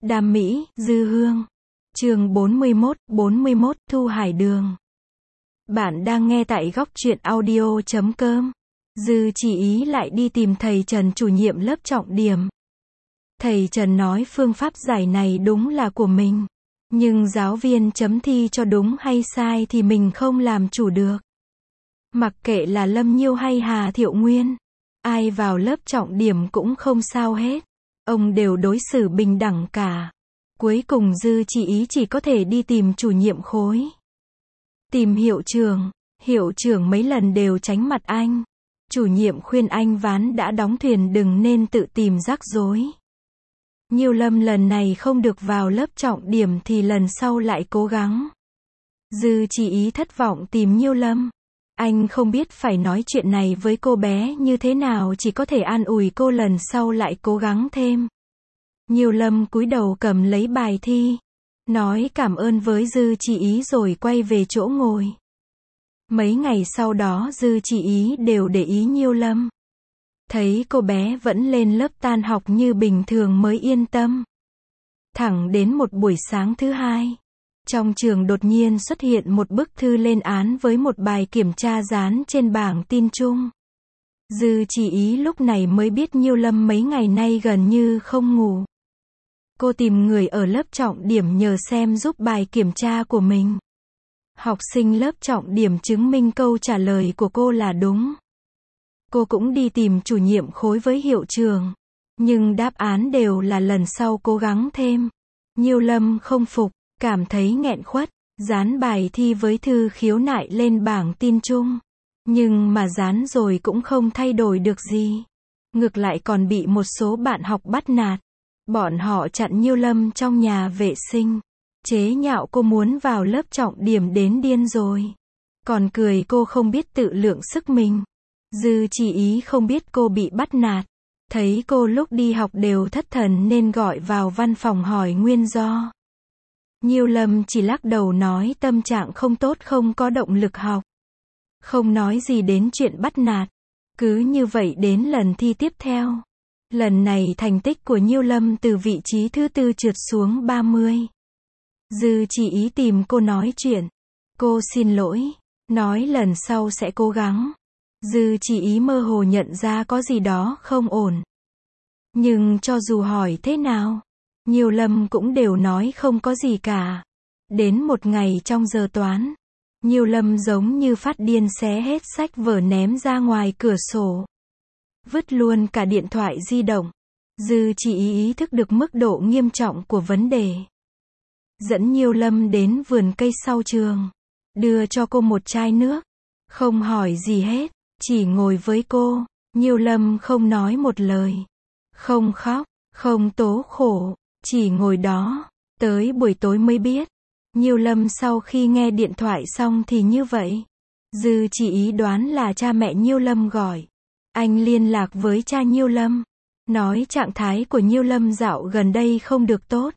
Đam mỹ, Dư Hương. Chương 41 Thu Hải Đường. Bạn đang nghe tại góc truyện audio.com. Dư Chỉ Ý lại đi tìm thầy Trần chủ nhiệm lớp trọng điểm. Thầy Trần nói phương pháp giải này đúng là của mình. Nhưng giáo viên chấm thi cho đúng hay sai thì mình không làm chủ được. Mặc kệ là Lâm Nhiêu hay Hà Thiệu Nguyên, ai vào lớp trọng điểm cũng không sao hết. Ông đều đối xử bình đẳng cả. Cuối cùng Dư Chỉ Ý chỉ có thể đi tìm chủ nhiệm khối. Tìm hiệu trưởng mấy lần đều tránh mặt anh. Chủ nhiệm khuyên anh ván đã đóng thuyền đừng nên tự tìm rắc rối. Nhiêu Lâm lần này không được vào lớp trọng điểm thì lần sau lại cố gắng. Dư Chỉ Ý thất vọng tìm Nhiêu Lâm. Anh không biết phải nói chuyện này với cô bé như thế nào, chỉ có thể an ủi cô lần sau lại cố gắng thêm. Nhiêu Lâm cúi đầu cầm lấy bài thi, nói cảm ơn với Dư Chỉ Ý rồi quay về chỗ ngồi. Mấy ngày sau đó Dư Chỉ Ý đều để ý Nhiêu Lâm. Thấy cô bé vẫn lên lớp tan học như bình thường mới yên tâm. Thẳng đến một buổi sáng thứ hai, trong trường đột nhiên xuất hiện một bức thư lên án với một bài kiểm tra dán trên bảng tin chung. Dư Chỉ Ý lúc này mới biết Nhiêu Lâm mấy ngày nay gần như không ngủ. Cô tìm người ở lớp trọng điểm nhờ xem giúp bài kiểm tra của mình. Học sinh lớp trọng điểm chứng minh câu trả lời của cô là đúng. Cô cũng đi tìm chủ nhiệm khối với hiệu trưởng, nhưng đáp án đều là lần sau cố gắng thêm. Nhiêu Lâm không phục, cảm thấy nghẹn khuất, dán bài thi với thư khiếu nại lên bảng tin chung. Nhưng mà dán rồi cũng không thay đổi được gì. Ngược lại còn bị một số bạn học bắt nạt. Bọn họ chặn Nhiêu Lâm trong nhà vệ sinh. Chế nhạo cô muốn vào lớp trọng điểm đến điên rồi. Còn cười cô không biết tự lượng sức mình. Dư Chỉ Ý không biết cô bị bắt nạt. Thấy cô lúc đi học đều thất thần nên gọi vào văn phòng hỏi nguyên do. Nhiêu Lâm chỉ lắc đầu nói tâm trạng không tốt, không có động lực học. Không nói gì đến chuyện bắt nạt. Cứ như vậy đến lần thi tiếp theo. Lần này thành tích của Nhiêu Lâm từ vị trí thứ 4 trượt xuống 30. Dư Chỉ Ý tìm cô nói chuyện. Cô xin lỗi, nói lần sau sẽ cố gắng. Dư Chỉ Ý mơ hồ nhận ra có gì đó không ổn. Nhưng cho dù hỏi thế nào, Nhiêu Lâm cũng đều nói không có gì cả. Đến một ngày trong giờ toán, Nhiêu Lâm giống như phát điên xé hết sách vở ném ra ngoài cửa sổ. Vứt luôn cả điện thoại di động. Dư Chỉ Ý ý thức được mức độ nghiêm trọng của vấn đề. Dẫn Nhiêu Lâm đến vườn cây sau trường. Đưa cho cô một chai nước. Không hỏi gì hết, chỉ ngồi với cô. Nhiêu Lâm không nói một lời. Không khóc, không tố khổ, chỉ ngồi đó. Tới buổi tối mới biết. Nhiêu Lâm sau khi nghe điện thoại xong thì như vậy. Dư Chỉ Ý đoán là cha mẹ Nhiêu Lâm gọi. Anh liên lạc với cha Nhiêu Lâm. Nói trạng thái của Nhiêu Lâm dạo gần đây không được tốt.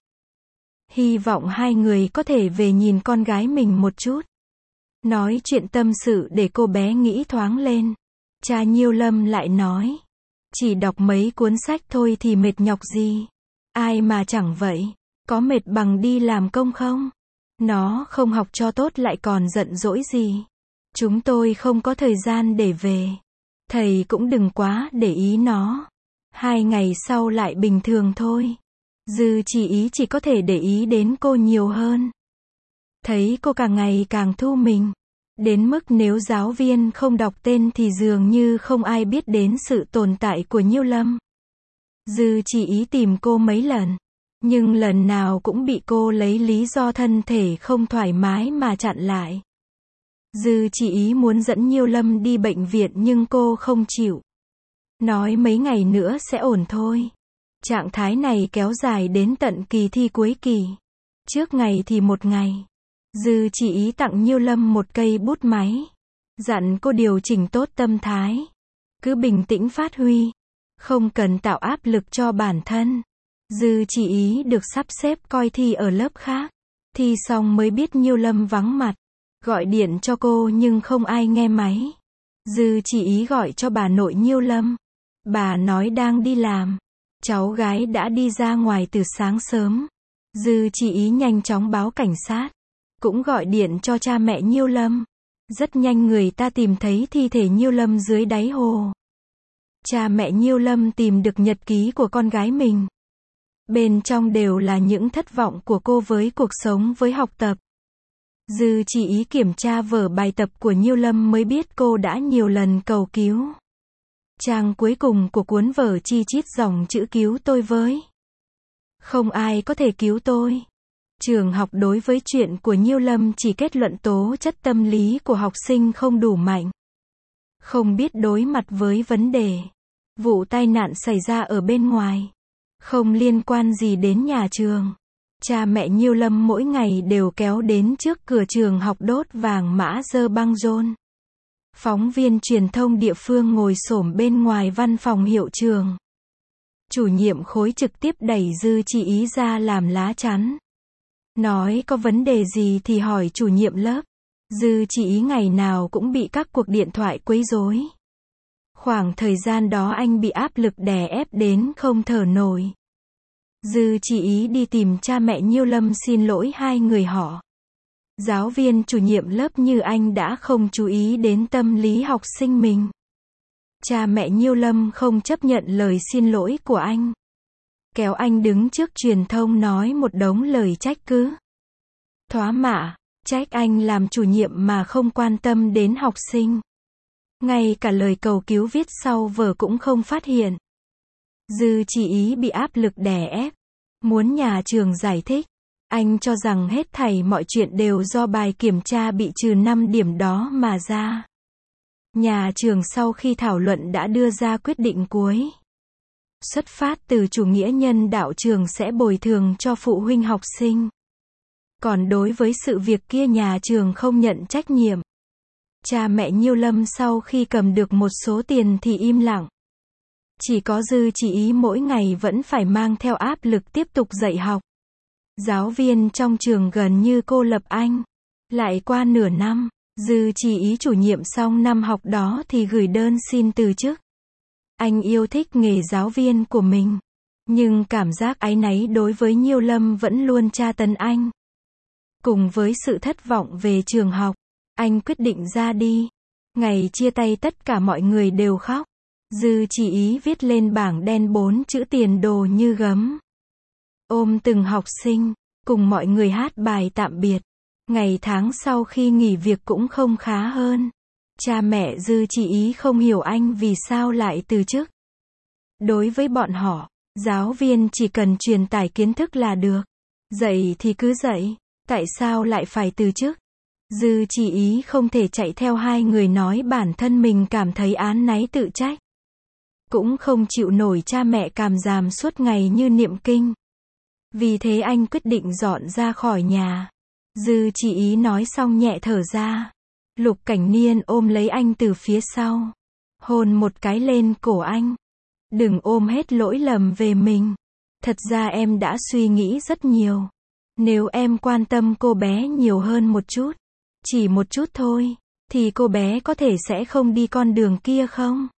Hy vọng hai người có thể về nhìn con gái mình một chút. Nói chuyện tâm sự để cô bé nghĩ thoáng lên. Cha Nhiêu Lâm lại nói. Chỉ đọc mấy cuốn sách thôi thì mệt nhọc gì. Ai mà chẳng vậy. Có mệt bằng đi làm công không? Nó không học cho tốt lại còn giận dỗi gì. Chúng tôi không có thời gian để về. Thầy cũng đừng quá để ý nó. 2 ngày sau lại bình thường thôi. Dư Chỉ Ý chỉ có thể để ý đến cô nhiều hơn. Thấy cô càng ngày càng thu mình. Đến mức nếu giáo viên không đọc tên thì dường như không ai biết đến sự tồn tại của Nhiêu Lâm. Dư Chỉ Ý tìm cô mấy lần. Nhưng lần nào cũng bị cô lấy lý do thân thể không thoải mái mà chặn lại. Dư Chỉ Ý muốn dẫn Nhiêu Lâm đi bệnh viện nhưng cô không chịu. Nói mấy ngày nữa sẽ ổn thôi. Trạng thái này kéo dài đến tận kỳ thi cuối kỳ. Trước ngày thì một ngày. Dư Chỉ Ý tặng Nhiêu Lâm một cây bút máy. Dặn cô điều chỉnh tốt tâm thái. Cứ bình tĩnh phát huy. Không cần tạo áp lực cho bản thân. Dư Chỉ Ý được sắp xếp coi thi ở lớp khác. Thi xong mới biết Nhiêu Lâm vắng mặt. Gọi điện cho cô nhưng không ai nghe máy. Dư Chỉ Ý gọi cho bà nội Nhiêu Lâm. Bà nói đang đi làm. Cháu gái đã đi ra ngoài từ sáng sớm. Dư Chỉ Ý nhanh chóng báo cảnh sát, cũng gọi điện cho cha mẹ Nhiêu Lâm. Rất nhanh người ta tìm thấy thi thể Nhiêu Lâm dưới đáy hồ. Cha mẹ Nhiêu Lâm tìm được nhật ký của con gái mình. Bên trong đều là những thất vọng của cô với cuộc sống với học tập. Dư Chỉ Ý kiểm tra vở bài tập của Nhiêu Lâm mới biết cô đã nhiều lần cầu cứu. Trang cuối cùng của cuốn vở chi chít dòng chữ cứu tôi với. Không ai có thể cứu tôi. Trường học đối với chuyện của Nhiêu Lâm chỉ kết luận tố chất tâm lý của học sinh không đủ mạnh. Không biết đối mặt với vấn đề. Vụ tai nạn xảy ra ở bên ngoài. Không liên quan gì đến nhà trường. Cha mẹ Nhiêu Lâm mỗi ngày đều kéo đến trước cửa trường học đốt vàng mã dơ băng rôn. Phóng viên truyền thông địa phương ngồi xổm bên ngoài văn phòng hiệu trường. Chủ nhiệm khối trực tiếp đẩy Dư Chỉ Ý ra làm lá chắn. Nói có vấn đề gì thì hỏi chủ nhiệm lớp. Dư Chỉ Ý ngày nào cũng bị các cuộc điện thoại quấy rối. Khoảng thời gian đó anh bị áp lực đè ép đến không thở nổi. Dư Chỉ Ý đi tìm cha mẹ Nhiêu Lâm xin lỗi hai người họ. Giáo viên chủ nhiệm lớp như anh đã không chú ý đến tâm lý học sinh mình. Cha mẹ Nhiêu Lâm không chấp nhận lời xin lỗi của anh. Kéo anh đứng trước truyền thông nói một đống lời trách cứ. Thóa mạ, trách anh làm chủ nhiệm mà không quan tâm đến học sinh. Ngay cả lời cầu cứu viết sau vở cũng không phát hiện. Dư Chỉ Ý bị áp lực đè ép. Muốn nhà trường giải thích. Anh cho rằng hết thảy mọi chuyện đều do bài kiểm tra bị trừ 5 điểm đó mà ra. Nhà trường sau khi thảo luận đã đưa ra quyết định cuối. Xuất phát từ chủ nghĩa nhân đạo trường sẽ bồi thường cho phụ huynh học sinh. Còn đối với sự việc kia nhà trường không nhận trách nhiệm. Cha mẹ Nhiêu Lâm sau khi cầm được một số tiền thì im lặng. Chỉ có Dư Chỉ Ý mỗi ngày vẫn phải mang theo áp lực tiếp tục dạy học. Giáo viên trong trường gần như cô lập anh. Lại qua nửa năm, Dư Chỉ Ý chủ nhiệm xong năm học đó thì gửi đơn xin từ chức. Anh yêu thích nghề giáo viên của mình. Nhưng cảm giác áy náy đối với Nhiêu Lâm vẫn luôn tra tấn anh. Cùng với sự thất vọng về trường học, anh quyết định ra đi. Ngày chia tay tất cả mọi người đều khóc. Dư Chỉ Ý viết lên bảng đen 4 chữ tiền đồ như gấm. Ôm từng học sinh, cùng mọi người hát bài tạm biệt. Ngày tháng sau khi nghỉ việc cũng không khá hơn. Cha mẹ Dư Chỉ Ý không hiểu anh vì sao lại từ chức. Đối với bọn họ, giáo viên chỉ cần truyền tải kiến thức là được. Dạy thì cứ dạy, tại sao lại phải từ chức? Dư Chỉ Ý không thể chạy theo hai người nói bản thân mình cảm thấy áy náy tự trách. Cũng không chịu nổi cha mẹ càm ràm suốt ngày như niệm kinh. Vì thế anh quyết định dọn ra khỏi nhà. Dư Chỉ Ý nói xong nhẹ thở ra. Lục Cảnh Niên ôm lấy anh từ phía sau. Hôn một cái lên cổ anh. Đừng ôm hết lỗi lầm về mình. Thật ra em đã suy nghĩ rất nhiều. Nếu em quan tâm cô bé nhiều hơn một chút, chỉ một chút thôi, thì cô bé có thể sẽ không đi con đường kia không?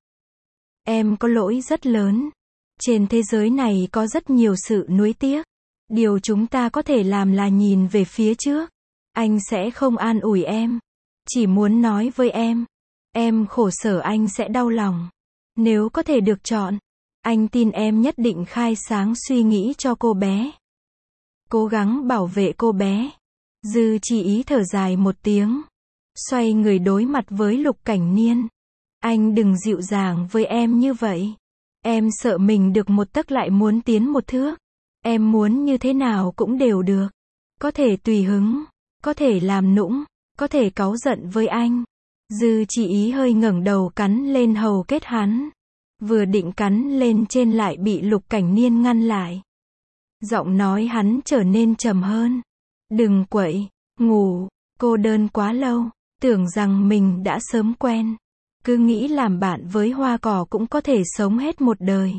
Em có lỗi rất lớn. Trên thế giới này có rất nhiều sự nuối tiếc. Điều chúng ta có thể làm là nhìn về phía trước. Anh sẽ không an ủi em. Chỉ muốn nói với em khổ sở anh sẽ đau lòng. Nếu có thể được chọn, anh tin em nhất định khai sáng suy nghĩ cho cô bé. Cố gắng bảo vệ cô bé. Dư Chỉ Ý thở dài một tiếng. Xoay người đối mặt với Lục Cảnh Niên. Anh đừng dịu dàng với em như vậy. Em sợ mình được một tấc lại muốn tiến một thước. Em muốn như thế nào cũng đều được. Có thể tùy hứng, có thể làm nũng, có thể cáu giận với anh. Dư Chỉ Ý hơi ngẩng đầu cắn lên hầu kết hắn. Vừa định cắn lên trên lại bị Lục Cảnh Niên ngăn lại. Giọng nói hắn trở nên trầm hơn. Đừng quậy, ngủ, cô đơn quá lâu, tưởng rằng mình đã sớm quen. Cứ nghĩ làm bạn với hoa cỏ cũng có thể sống hết một đời.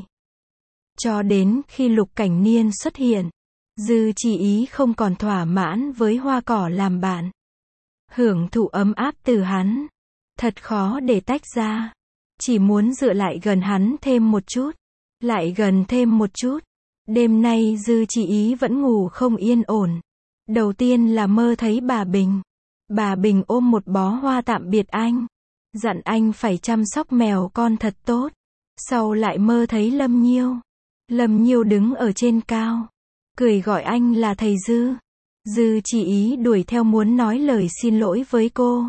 Cho đến khi Lục Cảnh Niên xuất hiện, Dư Chỉ Ý không còn thỏa mãn với hoa cỏ làm bạn. Hưởng thụ ấm áp từ hắn. Thật khó để tách ra. Chỉ muốn dựa lại gần hắn thêm một chút. Lại gần thêm một chút. Đêm nay Dư Chỉ Ý vẫn ngủ không yên ổn. Đầu tiên là mơ thấy bà Bình. Bà Bình ôm một bó hoa tạm biệt anh. Dặn anh phải chăm sóc mèo con thật tốt. Sau lại mơ thấy Lâm Nhiêu. Lâm Nhiêu đứng ở trên cao. Cười gọi anh là thầy Dư. Dư Chỉ Ý đuổi theo muốn nói lời xin lỗi với cô.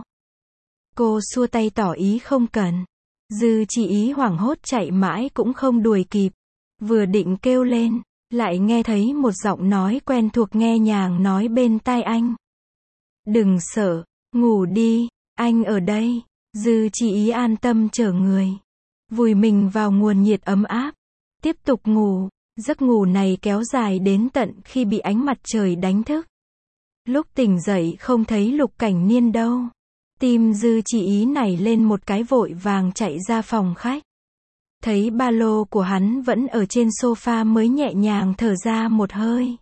Cô xua tay tỏ ý không cần. Dư Chỉ Ý hoảng hốt chạy mãi cũng không đuổi kịp. Vừa định kêu lên, lại nghe thấy một giọng nói quen thuộc nghe nhàng nói bên tai anh. Đừng sợ, ngủ đi, anh ở đây. Dư Chỉ Ý an tâm chở người. Vùi mình vào nguồn nhiệt ấm áp. Tiếp tục ngủ. Giấc ngủ này kéo dài đến tận khi bị ánh mặt trời đánh thức. Lúc tỉnh dậy không thấy Lục Cảnh Niên đâu. Tim Dư Chỉ Ý nảy lên một cái vội vàng chạy ra phòng khách. Thấy ba lô của hắn vẫn ở trên sofa mới nhẹ nhàng thở ra một hơi.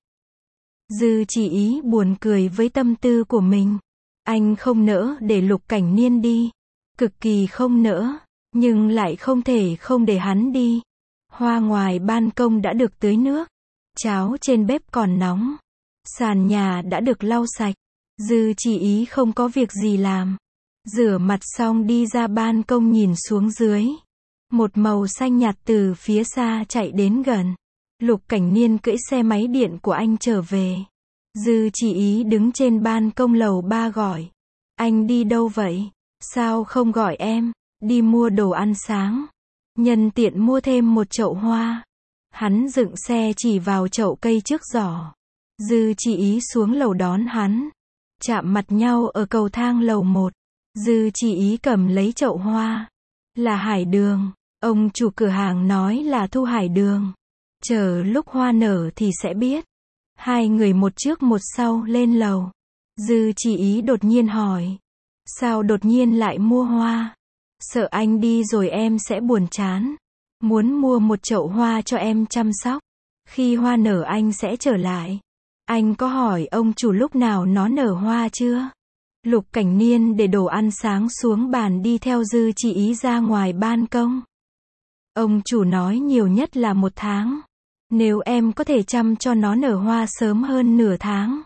Dư Chỉ Ý buồn cười với tâm tư của mình. Anh không nỡ để Lục Cảnh Niên đi. Cực kỳ không nỡ, nhưng lại không thể không để hắn đi. Hoa ngoài ban công đã được tưới nước. Cháo trên bếp còn nóng. Sàn nhà đã được lau sạch. Dư Chỉ Ý không có việc gì làm. Rửa mặt xong đi ra ban công nhìn xuống dưới. Một màu xanh nhạt từ phía xa chạy đến gần. Lục Cảnh Niên cưỡi xe máy điện của anh trở về. Dư Chỉ Ý đứng trên ban công lầu 3 gọi. Anh đi đâu vậy? Sao không gọi em? Đi mua đồ ăn sáng. Nhân tiện mua thêm một chậu hoa. Hắn dựng xe chỉ vào chậu cây trước giỏ. Dư Chỉ Ý xuống lầu đón hắn. Chạm mặt nhau ở cầu thang lầu 1. Dư Chỉ Ý cầm lấy chậu hoa. Là hải đường. Ông chủ cửa hàng nói là thu hải đường. Chờ lúc hoa nở thì sẽ biết. Hai người một trước một sau lên lầu. Dư Chỉ Ý đột nhiên hỏi. Sao đột nhiên lại mua hoa? Sợ anh đi rồi em sẽ buồn chán. Muốn mua một chậu hoa cho em chăm sóc. Khi hoa nở anh sẽ trở lại. Anh có hỏi ông chủ lúc nào nó nở hoa chưa? Lục Cảnh Niên để đồ ăn sáng xuống bàn đi theo Dư Chỉ Ý ra ngoài ban công. Ông chủ nói nhiều nhất là 1 tháng. Nếu em có thể chăm cho nó nở hoa sớm hơn nửa tháng,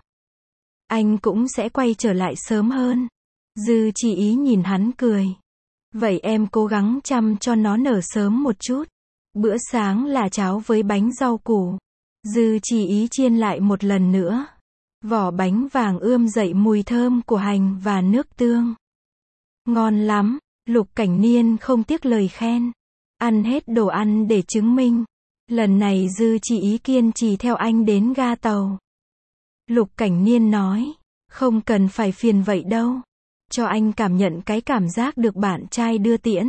anh cũng sẽ quay trở lại sớm hơn. Dư Chỉ Ý nhìn hắn cười. Vậy em cố gắng chăm cho nó nở sớm một chút. Bữa sáng là cháo với bánh rau củ. Dư Chỉ Ý chiên lại một lần nữa. Vỏ bánh vàng ươm dậy mùi thơm của hành và nước tương. Ngon lắm, Lục Cảnh Niên không tiếc lời khen. Ăn hết đồ ăn để chứng minh. Lần này Dư Chỉ Ý kiên trì theo anh đến ga tàu. Lục Cảnh Niên nói, không cần phải phiền vậy đâu. Cho anh cảm nhận cái cảm giác được bạn trai đưa tiễn.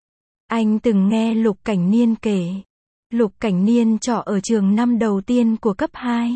Anh từng nghe Lục Cảnh Niên kể. Lục Cảnh Niên trọ ở trường năm đầu tiên của cấp 2.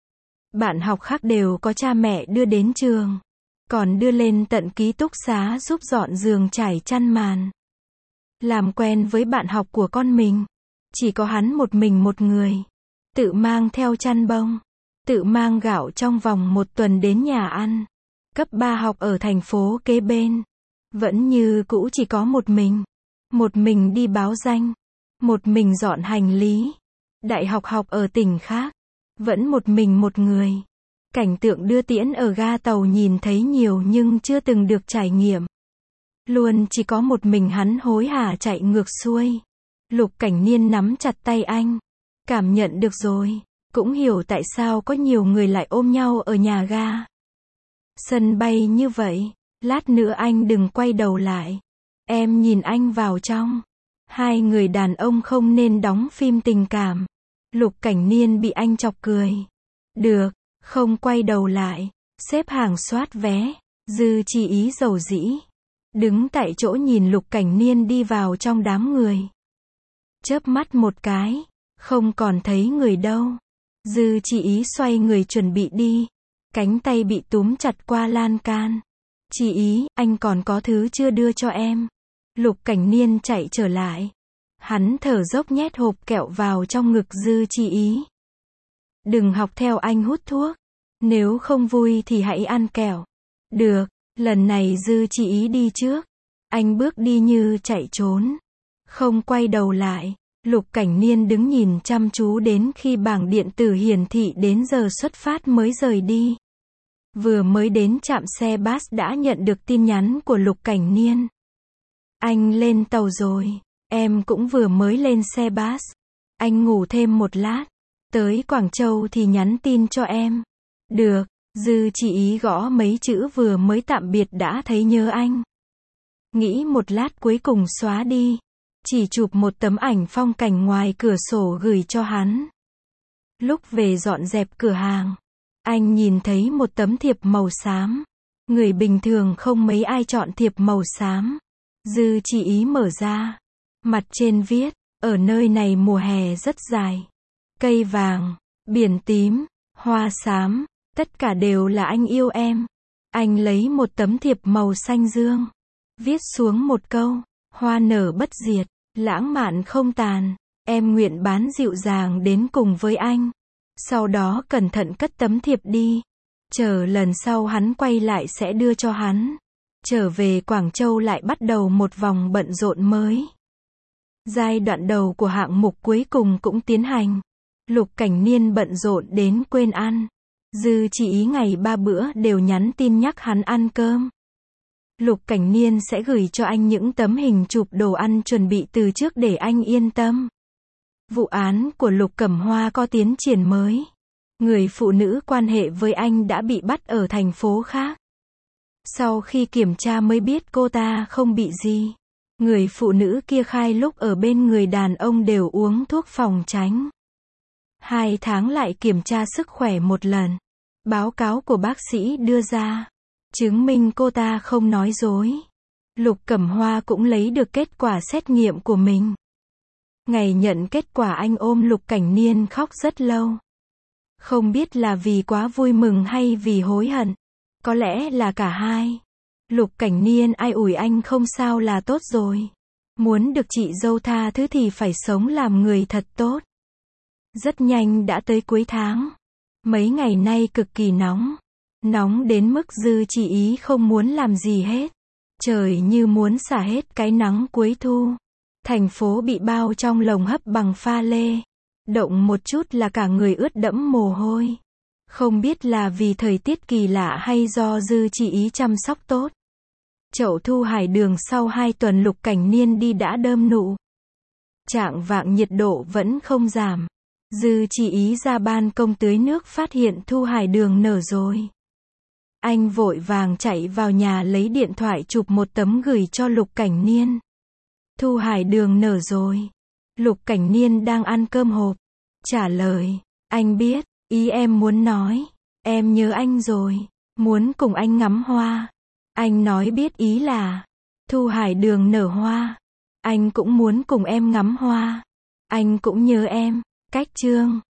Bạn học khác đều có cha mẹ đưa đến trường. Còn đưa lên tận ký túc xá giúp dọn giường trải chăn màn. Làm quen với bạn học của con mình. Chỉ có hắn một mình một người. Tự mang theo chăn bông. Tự mang gạo trong vòng 1 tuần đến nhà ăn. Cấp 3 học ở thành phố kế bên. Vẫn như cũ chỉ có một mình. Một mình đi báo danh. Một mình dọn hành lý. Đại học học ở tỉnh khác. Vẫn một mình một người. Cảnh tượng đưa tiễn ở ga tàu nhìn thấy nhiều nhưng chưa từng được trải nghiệm. Luôn chỉ có một mình hắn hối hả chạy ngược xuôi. Lục Cảnh Niên nắm chặt tay anh. Cảm nhận được rồi. Cũng hiểu tại sao có nhiều người lại ôm nhau ở nhà ga. Sân bay như vậy. Lát nữa anh đừng quay đầu lại. Em nhìn anh vào trong. Hai người đàn ông không nên đóng phim tình cảm. Lục Cảnh Niên bị anh chọc cười. Được, không quay đầu lại. Xếp hàng soát vé. Dư Chỉ Ý dầu dĩ. Đứng tại chỗ nhìn Lục Cảnh Niên đi vào trong đám người. Chớp mắt một cái. Không còn thấy người đâu. Dư Chỉ Ý xoay người chuẩn bị đi. Cánh tay bị túm chặt qua lan can. Chỉ Ý, anh còn có thứ chưa đưa cho em. Lục Cảnh Niên chạy trở lại. Hắn thở dốc nhét hộp kẹo vào trong ngực Dư Chỉ Ý. Đừng học theo anh hút thuốc. Nếu không vui thì hãy ăn kẹo. Được, lần này Dư Chỉ Ý đi trước. Anh bước đi như chạy trốn. Không quay đầu lại. Lục Cảnh Niên đứng nhìn chăm chú đến khi bảng điện tử hiển thị đến giờ xuất phát mới rời đi. Vừa mới đến trạm xe bus đã nhận được tin nhắn của Lục Cảnh Niên. Anh lên tàu rồi. Em cũng vừa mới lên xe bus. Anh ngủ thêm một lát. Tới Quảng Châu thì nhắn tin cho em. Được. Dư Chỉ Ý gõ mấy chữ vừa mới tạm biệt đã thấy nhớ anh. Nghĩ một lát cuối cùng xóa đi. Chỉ chụp một tấm ảnh phong cảnh ngoài cửa sổ gửi cho hắn. Lúc về dọn dẹp cửa hàng, anh nhìn thấy một tấm thiệp màu xám. Người bình thường không mấy ai chọn thiệp màu xám. Dư Chỉ Ý mở ra. Mặt trên viết, ở nơi này mùa hè rất dài. Cây vàng, biển tím, hoa xám, tất cả đều là anh yêu em. Anh lấy một tấm thiệp màu xanh dương. Viết xuống một câu, hoa nở bất diệt, lãng mạn không tàn. Em nguyện bán dịu dàng đến cùng với anh. Sau đó cẩn thận cất tấm thiệp đi. Chờ lần sau hắn quay lại sẽ đưa cho hắn. Trở về Quảng Châu lại bắt đầu một vòng bận rộn mới. Giai đoạn đầu của hạng mục cuối cùng cũng tiến hành. Lục Cảnh Niên bận rộn đến quên ăn. Dư Chỉ Ý ngày 3 bữa đều nhắn tin nhắc hắn ăn cơm. Lục Cảnh Niên sẽ gửi cho anh những tấm hình chụp đồ ăn chuẩn bị từ trước để anh yên tâm. Vụ án của Lục Cẩm Hoa có tiến triển mới. Người phụ nữ quan hệ với anh đã bị bắt ở thành phố khác. Sau khi kiểm tra mới biết cô ta không bị gì. Người phụ nữ kia khai lúc ở bên người đàn ông đều uống thuốc phòng tránh. 2 tháng lại kiểm tra sức khỏe một lần. Báo cáo của bác sĩ đưa ra, chứng minh cô ta không nói dối. Lục Cẩm Hoa cũng lấy được kết quả xét nghiệm của mình. Ngày nhận kết quả anh ôm Lục Cảnh Niên khóc rất lâu. Không biết là vì quá vui mừng hay vì hối hận. Có lẽ là cả hai. Lục Cảnh Niên ai ủi anh không sao là tốt rồi. Muốn được chị dâu tha thứ thì phải sống làm người thật tốt. Rất nhanh đã tới cuối tháng. Mấy ngày nay cực kỳ nóng. Nóng đến mức Dư Chỉ Ý không muốn làm gì hết. Trời như muốn xả hết cái nắng cuối thu. Thành phố bị bao trong lồng hấp bằng pha lê. Động một chút là cả người ướt đẫm mồ hôi. Không biết là vì thời tiết kỳ lạ hay do Dư Chỉ Ý chăm sóc tốt. Chậu thu hải đường sau 2 tuần Lục Cảnh Niên đi đã đơm nụ. Chạng vạng nhiệt độ vẫn không giảm. Dư Chỉ Ý ra ban công tưới nước phát hiện thu hải đường nở rồi. Anh vội vàng chạy vào nhà lấy điện thoại chụp một tấm gửi cho Lục Cảnh Niên. Thu hải đường nở rồi. Lục Cảnh Niên đang ăn cơm hộp. Trả lời, anh biết, ý em muốn nói. Em nhớ anh rồi. Muốn cùng anh ngắm hoa. Anh nói biết ý là, thu hải đường nở hoa. Anh cũng muốn cùng em ngắm hoa. Anh cũng nhớ em. Cách chương